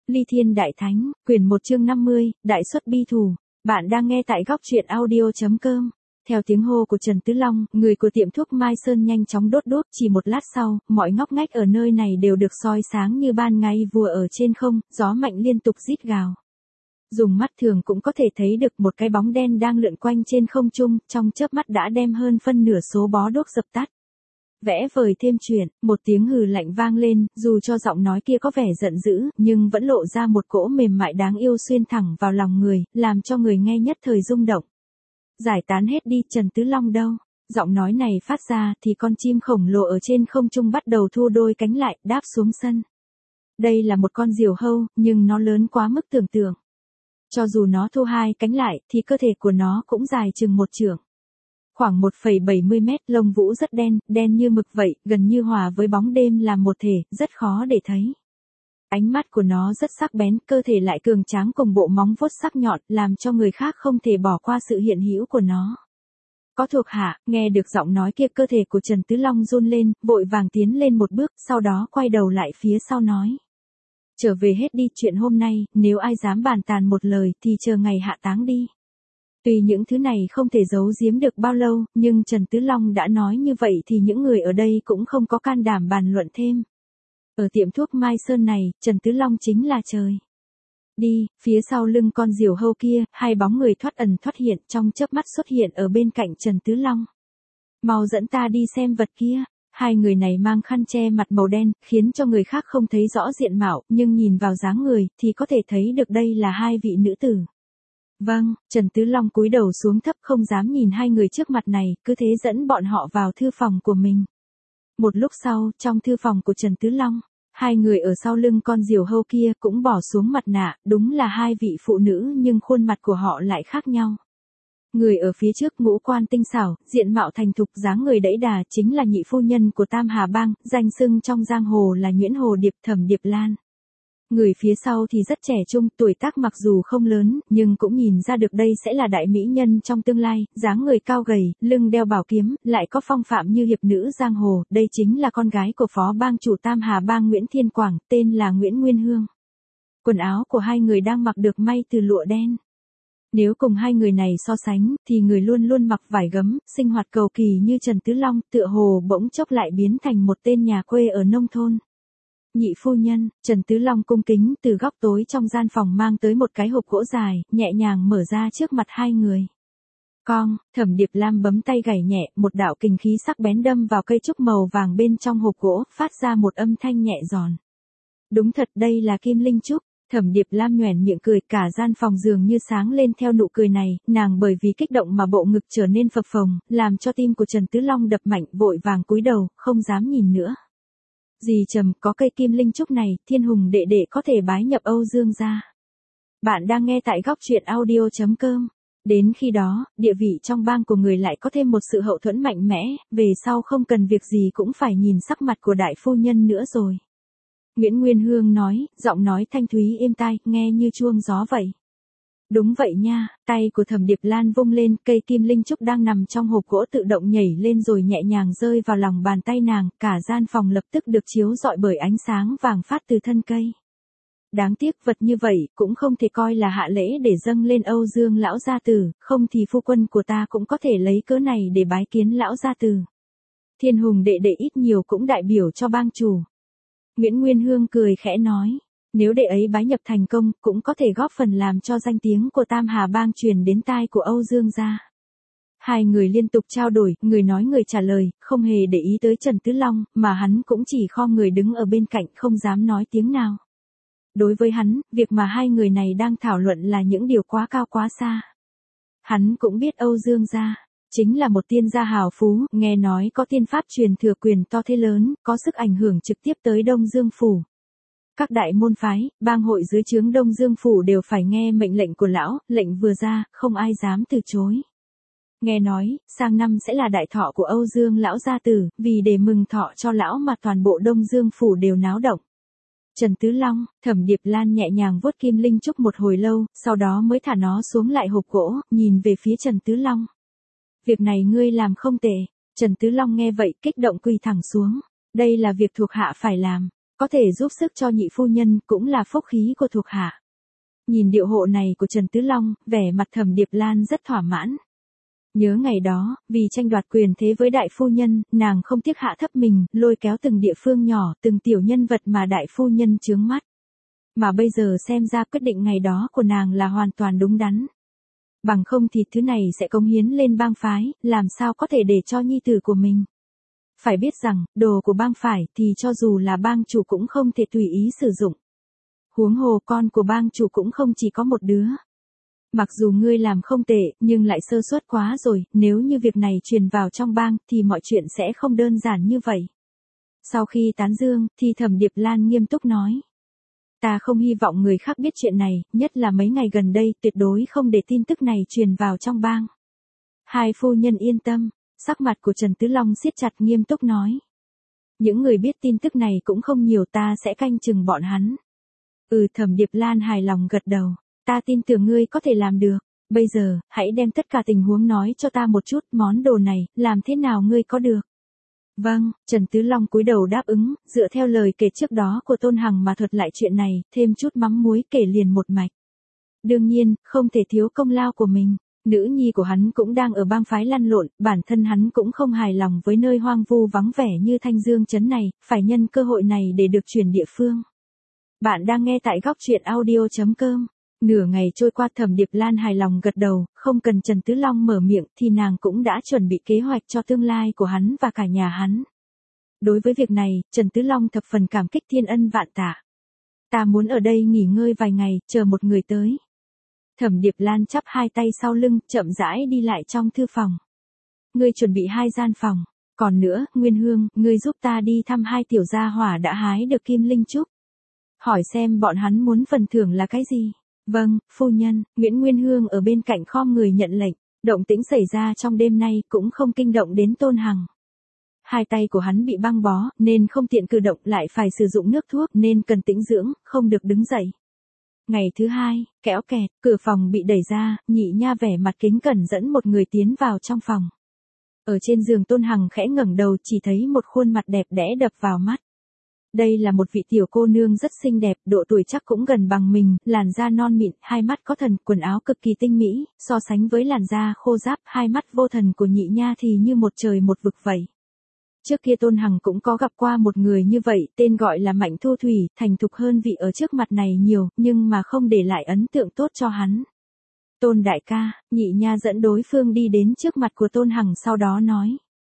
Ly Thiên Đại Thánh, quyển 1 chương 50, Đại xuất bi thù. Bạn đang nghe tại góc truyện audio.com. Theo tiếng hô của Trần Tứ Long, người của tiệm thuốc Mai Sơn nhanh chóng đốt đuốc, chỉ một lát sau, mọi ngóc ngách ở nơi này đều được soi sáng như ban ngày vùa ở trên không, gió mạnh liên tục rít gào. Dùng mắt thường cũng có thể thấy được một cái bóng đen đang lượn quanh trên không trung, trong chớp mắt đã đem hơn phân nửa số bó đuốc dập tắt. Vẽ vời thêm chuyện, một tiếng hừ lạnh vang lên, dù cho giọng nói kia có vẻ giận dữ, nhưng vẫn lộ ra một cỗ mềm mại đáng yêu xuyên thẳng vào lòng người, làm cho người nghe nhất thời rung động. Giải tán hết đi, Trần Tứ Long đâu? Giọng nói này phát ra thì con chim khổng lồ ở trên không trung bắt đầu thu đôi cánh lại, đáp xuống sân. Đây là một con diều hâu, nhưng nó lớn quá mức tưởng tượng. Cho dù nó thu hai cánh lại, thì cơ thể của nó cũng dài chừng một trượng. Khoảng 1,70 mét, lông vũ rất đen, đen như mực vậy, gần như hòa với bóng đêm làm một thể, rất khó để thấy. Ánh mắt của nó rất sắc bén, cơ thể lại cường tráng cùng bộ móng vuốt sắc nhọn, làm cho người khác không thể bỏ qua sự hiện hữu của nó. Có thuộc hạ, nghe được giọng nói kia, cơ thể của Trần Tứ Long run lên, vội vàng tiến lên một bước, sau đó quay đầu lại phía sau nói. Trở về hết đi, chuyện hôm nay, nếu ai dám bàn tàn một lời thì chờ ngày hạ táng đi. Tuy những thứ này không thể giấu giếm được bao lâu, nhưng Trần Tứ Long đã nói như vậy thì những người ở đây cũng không có can đảm bàn luận thêm. Ở tiệm thuốc Mai Sơn này, Trần Tứ Long chính là trời. Đi, phía sau lưng con diều hâu kia, hai bóng người thoát ẩn thoát hiện trong chớp mắt xuất hiện ở bên cạnh Trần Tứ Long. Mau dẫn ta đi xem vật kia. Hai người này mang khăn che mặt màu đen, khiến cho người khác không thấy rõ diện mạo, nhưng nhìn vào dáng người thì có thể thấy được đây là hai vị nữ tử. Vâng, Trần Tứ Long cúi đầu xuống thấp không dám nhìn hai người trước mặt này, cứ thế dẫn bọn họ vào thư phòng của mình. Một lúc sau, trong thư phòng của Trần Tứ Long, hai người ở sau lưng con diều hâu kia cũng bỏ xuống mặt nạ, đúng là hai vị phụ nữ nhưng khuôn mặt của họ lại khác nhau. Người ở phía trước ngũ quan tinh xảo, diện mạo thành thục, dáng người đẫy đà chính là nhị phu nhân của Tam Hà Bang, danh xưng trong giang hồ là Nguyễn Hồ Điệp, Thẩm Điệp Lan. Người phía sau thì rất trẻ trung, tuổi tác mặc dù không lớn, nhưng cũng nhìn ra được đây sẽ là đại mỹ nhân trong tương lai, dáng người cao gầy, lưng đeo bảo kiếm, lại có phong phạm như hiệp nữ giang hồ, đây chính là con gái của phó bang chủ Tam Hà Bang Nguyễn Thiên Quảng, tên là Nguyễn Nguyên Hương. Quần áo của hai người đang mặc được may từ lụa đen. Nếu cùng hai người này so sánh, thì người luôn luôn mặc vải gấm, sinh hoạt cầu kỳ như Trần Tứ Long, tựa hồ bỗng chốc lại biến thành một tên nhà quê ở nông thôn. Nhị phu nhân, Trần Tứ Long cung kính từ góc tối trong gian phòng mang tới một cái hộp gỗ dài, nhẹ nhàng mở ra trước mặt hai người. Con, Thẩm Điệp Lam bấm tay gảy nhẹ, một đạo kình khí sắc bén đâm vào cây trúc màu vàng bên trong hộp gỗ, phát ra một âm thanh nhẹ giòn. Đúng thật, đây là kim linh trúc. Thẩm Điệp Lam nhoẻn miệng cười, cả gian phòng dường như sáng lên theo nụ cười này, nàng bởi vì kích động mà bộ ngực trở nên phập phồng, làm cho tim của Trần Tứ Long đập mạnh, vội vàng cúi đầu, không dám nhìn nữa. Dì Trầm, có cây kim linh trúc này, Thiên Hùng đệ đệ có thể bái nhập Âu Dương gia. Bạn đang nghe tại góc truyện audio.com. Đến khi đó, địa vị trong bang của người lại có thêm một sự hậu thuẫn mạnh mẽ, về sau không cần việc gì cũng phải nhìn sắc mặt của đại phu nhân nữa rồi. Nguyễn Nguyên Hương nói, giọng nói thanh thúy êm tai, nghe như chuông gió vậy. Đúng vậy nha, tay của Thẩm Điệp Lan vung lên, cây kim linh trúc đang nằm trong hộp gỗ tự động nhảy lên rồi nhẹ nhàng rơi vào lòng bàn tay nàng, cả gian phòng lập tức được chiếu rọi bởi ánh sáng vàng phát từ thân cây. Đáng tiếc vật như vậy cũng không thể coi là hạ lễ để dâng lên Âu Dương lão gia tử, không thì phu quân của ta cũng có thể lấy cớ này để bái kiến lão gia tử. Thiên Hùng đệ đệ ít nhiều cũng đại biểu cho bang chủ. Nguyễn Nguyên Hương cười khẽ nói, nếu đệ ấy bái nhập thành công, cũng có thể góp phần làm cho danh tiếng của Tam Hà Bang truyền đến tai của Âu Dương gia. Hai người liên tục trao đổi, người nói người trả lời, không hề để ý tới Trần Tứ Long, mà hắn cũng chỉ khom người đứng ở bên cạnh không dám nói tiếng nào. Đối với hắn, việc mà hai người này đang thảo luận là những điều quá cao quá xa. Hắn cũng biết Âu Dương gia chính là một tiên gia hào phú, nghe nói có tiên pháp truyền thừa quyền to thế lớn, có sức ảnh hưởng trực tiếp tới Đông Dương Phủ. Các đại môn phái, bang hội dưới trướng Đông Dương Phủ đều phải nghe mệnh lệnh của lão, lệnh vừa ra, không ai dám từ chối. Nghe nói, sang năm sẽ là đại thọ của Âu Dương lão gia tử, vì để mừng thọ cho lão mà toàn bộ Đông Dương Phủ đều náo động. Trần Tứ Long, Thẩm Điệp Lan nhẹ nhàng vuốt kim linh trúc một hồi lâu, sau đó mới thả nó xuống lại hộp gỗ, nhìn về phía Trần Tứ Long. Việc này ngươi làm không tệ. Trần Tứ Long nghe vậy kích động quỳ thẳng xuống. Đây là việc thuộc hạ phải làm. Có thể giúp sức cho nhị phu nhân cũng là phúc khí của thuộc hạ. Nhìn điệu hộ này của Trần Tứ Long, vẻ mặt Thẩm Điệp Lan rất thỏa mãn. Nhớ ngày đó, vì tranh đoạt quyền thế với đại phu nhân, nàng không tiếc hạ thấp mình, lôi kéo từng địa phương nhỏ, từng tiểu nhân vật mà đại phu nhân chướng mắt. Mà bây giờ xem ra quyết định ngày đó của nàng là hoàn toàn đúng đắn. Bằng không thì thứ này sẽ cống hiến lên bang phái, làm sao có thể để cho nhi tử của mình. Phải biết rằng, đồ của bang phải thì cho dù là bang chủ cũng không thể tùy ý sử dụng. Huống hồ con của bang chủ cũng không chỉ có một đứa. Mặc dù ngươi làm không tệ, nhưng lại sơ suất quá rồi, nếu như việc này truyền vào trong bang, thì mọi chuyện sẽ không đơn giản như vậy. Sau khi tán dương, thì Thẩm Điệp Lan nghiêm túc nói. Ta không hy vọng người khác biết chuyện này, nhất là mấy ngày gần đây, tuyệt đối không để tin tức này truyền vào trong bang. Hai phu nhân yên tâm, sắc mặt của Trần Tứ Long siết chặt nghiêm túc nói. Những người biết tin tức này cũng không nhiều, ta sẽ canh chừng bọn hắn. Thẩm Điệp Lan hài lòng gật đầu. Ta tin tưởng ngươi có thể làm được. Bây giờ, hãy đem tất cả tình huống nói cho ta một chút, món đồ này, làm thế nào ngươi có được? Vâng, Trần Tứ Long cúi đầu đáp ứng, dựa theo lời kể trước đó của Tôn Hằng mà thuật lại chuyện này, thêm chút mắm muối kể liền một mạch. Đương nhiên, không thể thiếu công lao của mình. Nữ nhi của hắn cũng đang ở bang phái lăn lộn, bản thân hắn cũng không hài lòng với nơi hoang vu vắng vẻ như Thanh Dương trấn này, phải nhân cơ hội này để được chuyển địa phương. Bạn đang nghe tại góc truyện audio.com. Nửa ngày trôi qua, Thẩm Điệp Lan hài lòng gật đầu, không cần Trần Tứ Long mở miệng thì nàng cũng đã chuẩn bị kế hoạch cho tương lai của hắn và cả nhà hắn. Đối với việc này, Trần Tứ Long thập phần cảm kích thiên ân vạn tạ. Ta muốn ở đây nghỉ ngơi vài ngày, chờ một người tới. Thẩm Điệp Lan chắp hai tay sau lưng, chậm rãi đi lại trong thư phòng. Ngươi chuẩn bị 2 gian phòng. Còn nữa, Nguyên Hương, ngươi giúp ta đi thăm 2 tiểu gia hỏa đã hái được kim linh trúc. Hỏi xem bọn hắn muốn phần thưởng là cái gì. Vâng, phu nhân. Nguyễn Nguyên Hương ở bên cạnh khom người nhận lệnh. Động tĩnh xảy ra trong đêm nay cũng không kinh động đến Tôn Hằng. 2 tay của hắn bị băng bó, nên không tiện cử động, lại phải sử dụng nước thuốc nên cần tĩnh dưỡng, không được đứng dậy. Ngày thứ 2, kéo kẹt, cửa phòng bị đẩy ra, Nhị Nha vẻ mặt kính cẩn dẫn một người tiến vào trong phòng. Ở trên giường Tôn Hằng khẽ ngẩng đầu, chỉ thấy một khuôn mặt đẹp đẽ đập vào mắt. Đây là một vị tiểu cô nương rất xinh đẹp, độ tuổi chắc cũng gần bằng mình, làn da non mịn, hai mắt có thần, quần áo cực kỳ tinh mỹ, so sánh với làn da khô ráp, hai mắt vô thần của Nhị Nha thì như một trời một vực vậy. Trước kia Tôn Hằng cũng có gặp qua một người như vậy, tên gọi là Mạnh Thu Thủy, thành thục hơn vị ở trước mặt này nhiều, nhưng mà không để lại ấn tượng tốt cho hắn. Tôn đại ca, Nhị Nha dẫn đối phương đi đến trước mặt của Tôn Hằng, sau đó nói.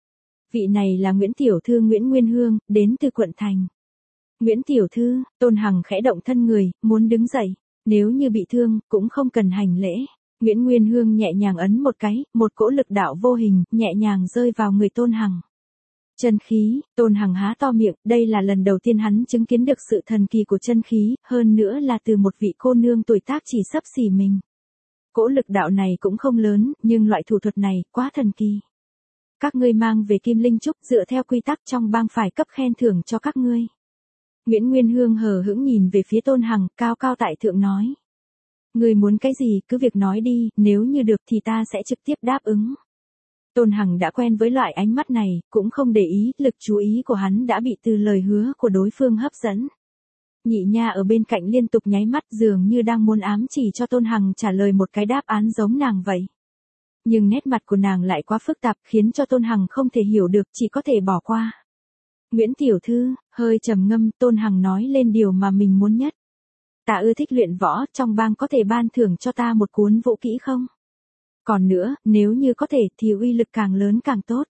Vị này là Nguyễn Tiểu Thư Nguyễn Nguyên Hương, đến từ quận thành. Nguyễn Tiểu Thư, Tôn Hằng khẽ động thân người, muốn đứng dậy. Nếu như bị thương, cũng không cần hành lễ. Nguyễn Nguyên Hương nhẹ nhàng ấn một cái, một cỗ lực đạo vô hình, nhẹ nhàng rơi vào người Tôn Hằng. Chân khí, Tôn Hằng há to miệng, đây là lần đầu tiên hắn chứng kiến được sự thần kỳ của chân khí, hơn nữa là từ một vị cô nương tuổi tác chỉ xấp xỉ mình. Cỗ lực đạo này cũng không lớn, nhưng loại thủ thuật này, quá thần kỳ. Các ngươi mang về kim linh trúc, dựa theo quy tắc trong bang phải cấp khen thưởng cho các ngươi. Nguyễn Nguyên Hương hờ hững nhìn về phía Tôn Hằng, cao cao tại thượng nói. Ngươi muốn cái gì, cứ việc nói đi, nếu như được thì ta sẽ trực tiếp đáp ứng. Tôn Hằng đã quen với loại ánh mắt này, cũng không để ý, lực chú ý của hắn đã bị từ lời hứa của đối phương hấp dẫn. Nhị Nha ở bên cạnh liên tục nháy mắt, dường như đang muốn ám chỉ cho Tôn Hằng trả lời một cái đáp án giống nàng vậy. Nhưng nét mặt của nàng lại quá phức tạp, khiến cho Tôn Hằng không thể hiểu được, chỉ có thể bỏ qua. Nguyễn Tiểu Thư, hơi trầm ngâm, Tôn Hằng nói lên điều mà mình muốn nhất. Ta ưa thích luyện võ, trong bang có thể ban thưởng cho ta một cuốn vũ kỹ không? Còn nữa, nếu như có thể thì uy lực càng lớn càng tốt.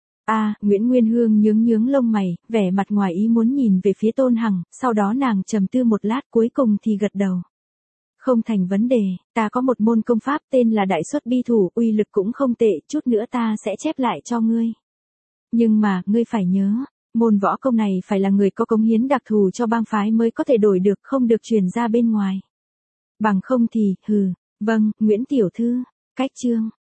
Nguyễn Nguyên Hương nhướng lông mày, vẻ mặt ngoài ý muốn nhìn về phía Tôn Hằng, sau đó nàng trầm tư một lát, cuối cùng thì gật đầu. Không thành vấn đề, ta có một môn công pháp tên là Đại Xuất Bi Thủ, uy lực cũng không tệ, chút nữa ta sẽ chép lại cho ngươi. Nhưng mà, ngươi phải nhớ, môn võ công này phải là người có cống hiến đặc thù cho bang phái mới có thể đổi được, không được truyền ra bên ngoài. Bằng không thì, vâng, Nguyễn Tiểu Thư. Cách chương